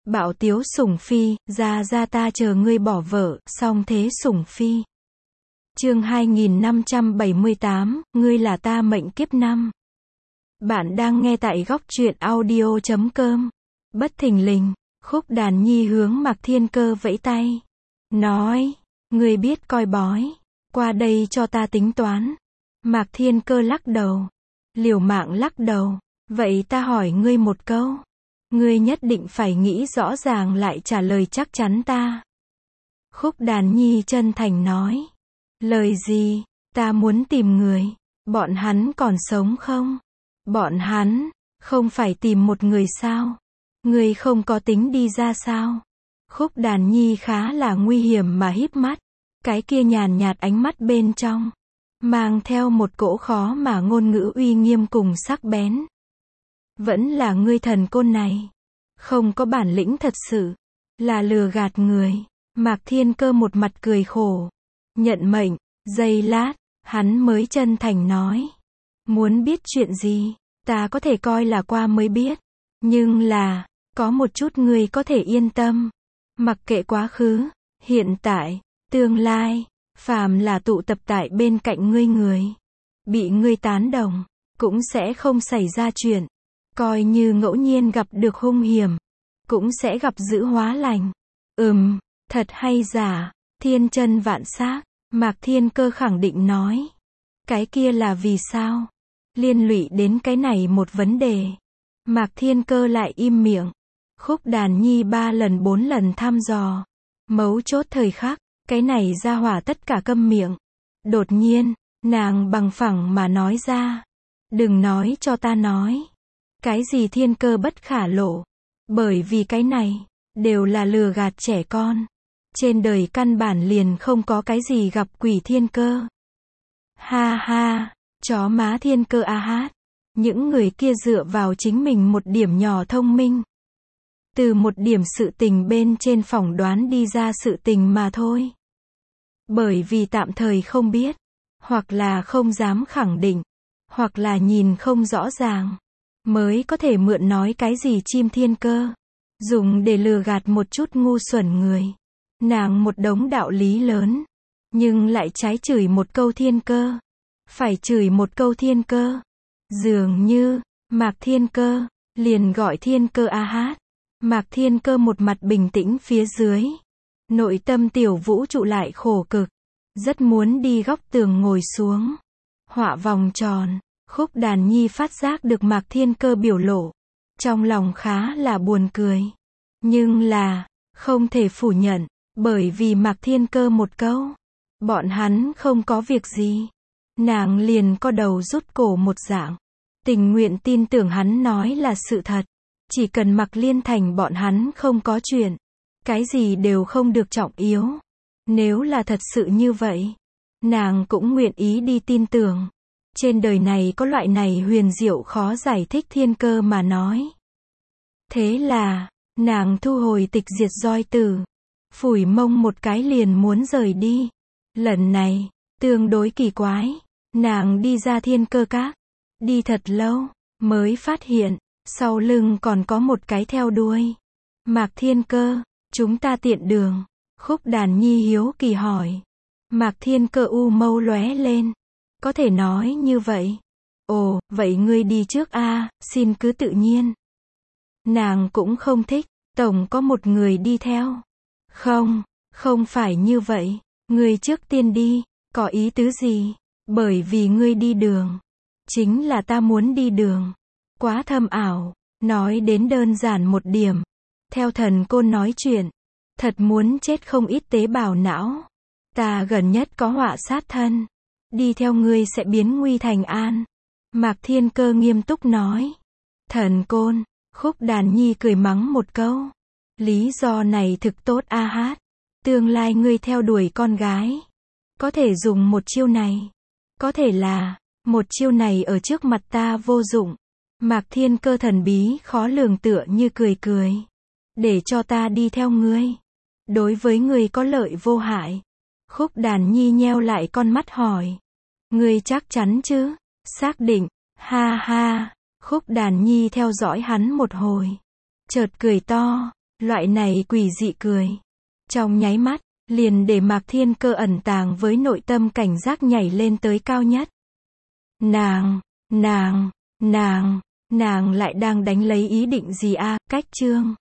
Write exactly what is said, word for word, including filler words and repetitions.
Bạo tiếu sủng phi, ra ra ta chờ ngươi bỏ vợ, song thế sủng phi. Chương hai nghìn năm trăm bảy mươi tám, ngươi là ta mệnh kiếp năm. Bạn đang nghe tại góc truyện audio chấm com. Bất thình lình, Khúc Đàn Nhi hướng Mạc Thiên Cơ vẫy tay. Nói, ngươi biết coi bói, qua đây cho ta tính toán. Mạc Thiên Cơ lắc đầu. Liều mạng lắc đầu. Vậy ta hỏi ngươi một câu. Ngươi nhất định phải nghĩ rõ ràng lại trả lời chắc chắn ta. Khúc Đàn Nhi chân thành nói. Lời gì? Ta muốn tìm người. Bọn hắn còn sống không? Bọn hắn, không phải tìm một người sao? Ngươi không có tính đi ra sao? Khúc Đàn Nhi khá là nguy hiểm mà híp mắt. Cái kia nhàn nhạt ánh mắt bên trong, mang theo một cỗ khó mà ngôn ngữ uy nghiêm cùng sắc bén. Vẫn là ngươi thần côn này. Không có bản lĩnh thật sự. Là lừa gạt người. Mạc Thiên Cơ một mặt cười khổ. Nhận mệnh. Giây lát, hắn mới chân thành nói. Muốn biết chuyện gì, ta có thể coi là qua mới biết. Nhưng là, có một chút ngươi có thể yên tâm. Mặc kệ quá khứ, hiện tại, tương lai, phàm là tụ tập tại bên cạnh ngươi người, bị ngươi tán đồng, cũng sẽ không xảy ra chuyện. Coi như ngẫu nhiên gặp được hung hiểm, cũng sẽ gặp dữ hóa lành. Ừm, thật hay giả, thiên chân vạn xác, Mạc Thiên Cơ khẳng định nói. Cái kia là vì sao? Liên lụy đến cái này một vấn đề. Mạc Thiên Cơ lại im miệng. Khúc Đàn Nhi ba lần bốn lần thăm dò. Mấu chốt thời khắc, cái này ra hỏa tất cả câm miệng. Đột nhiên, nàng bằng phẳng mà nói ra. Đừng nói cho ta nói. Cái gì thiên cơ bất khả lộ. Bởi vì cái này, đều là lừa gạt trẻ con. Trên đời căn bản liền không có cái gì gặp quỷ thiên cơ. Ha ha, chó má Thiên Cơ a hát. Những người kia dựa vào chính mình một điểm nhỏ thông minh. Từ một điểm sự tình bên trên phỏng đoán đi ra sự tình mà thôi. Bởi vì tạm thời không biết, hoặc là không dám khẳng định, hoặc là nhìn không rõ ràng, mới có thể mượn nói cái gì chim thiên cơ, dùng để lừa gạt một chút ngu xuẩn người. Nàng một đống đạo lý lớn, nhưng lại trái chửi một câu thiên cơ. Phải chửi một câu thiên cơ. Dường như, Mạc Thiên Cơ, liền gọi Thiên Cơ a hát. Mạc Thiên Cơ một mặt bình tĩnh phía dưới. Nội tâm tiểu vũ trụ lại khổ cực. Rất muốn đi góc tường ngồi xuống. Họa vòng tròn. Khúc Đàn Nhi phát giác được Mạc Thiên Cơ biểu lộ. Trong lòng khá là buồn cười. Nhưng là, không thể phủ nhận. Bởi vì Mạc Thiên Cơ một câu. Bọn hắn không có việc gì. Nàng liền co đầu rút cổ một dạng. Tình nguyện tin tưởng hắn nói là sự thật. Chỉ cần Mạc Liên Thành bọn hắn không có chuyện. Cái gì đều không được trọng yếu. Nếu là thật sự như vậy, nàng cũng nguyện ý đi tin tưởng. Trên đời này có loại này huyền diệu khó giải thích thiên cơ mà nói. Thế là, nàng thu hồi tịch diệt roi tử. Phủi mông một cái liền muốn rời đi. Lần này, tương đối kỳ quái. Nàng đi ra Thiên Cơ Các. Đi thật lâu, mới phát hiện, sau lưng còn có một cái theo đuôi. Mạc Thiên Cơ, chúng ta tiện đường. Khúc Đàn Nhi hiếu kỳ hỏi. Mạc Thiên Cơ u mâu lóe lên. Có thể nói như vậy. Ồ, vậy ngươi đi trước a, xin cứ tự nhiên. Nàng cũng không thích, tổng có một người đi theo. Không, không phải như vậy. Ngươi trước tiên đi, có ý tứ gì? Bởi vì ngươi đi đường. Chính là ta muốn đi đường. Quá thâm ảo. Nói đến đơn giản một điểm. Theo thần côn nói chuyện. Thật muốn chết không ít tế bào não. Ta gần nhất có họa sát thân. Đi theo ngươi sẽ biến nguy thành an. Mạc Thiên Cơ nghiêm túc nói. Thần côn. Khúc Đàn Nhi cười mắng một câu. Lý do này thực tốt a hát. Tương lai ngươi theo đuổi con gái. Có thể dùng một chiêu này. Có thể là, một chiêu này ở trước mặt ta vô dụng. Mạc Thiên Cơ thần bí khó lường tựa như cười cười. Để cho ta đi theo ngươi. Đối với ngươi có lợi vô hại. Khúc Đàn Nhi nheo lại con mắt hỏi. Ngươi chắc chắn chứ? Xác định. Ha ha. Khúc Đàn Nhi theo dõi hắn một hồi. Chợt cười to. Loại này quỷ dị cười. Trong nháy mắt, liền để Mạc Thiên Cơ ẩn tàng với nội tâm cảnh giác nhảy lên tới cao nhất. Nàng, nàng, nàng, nàng lại đang đánh lấy ý định gì a? Cách chương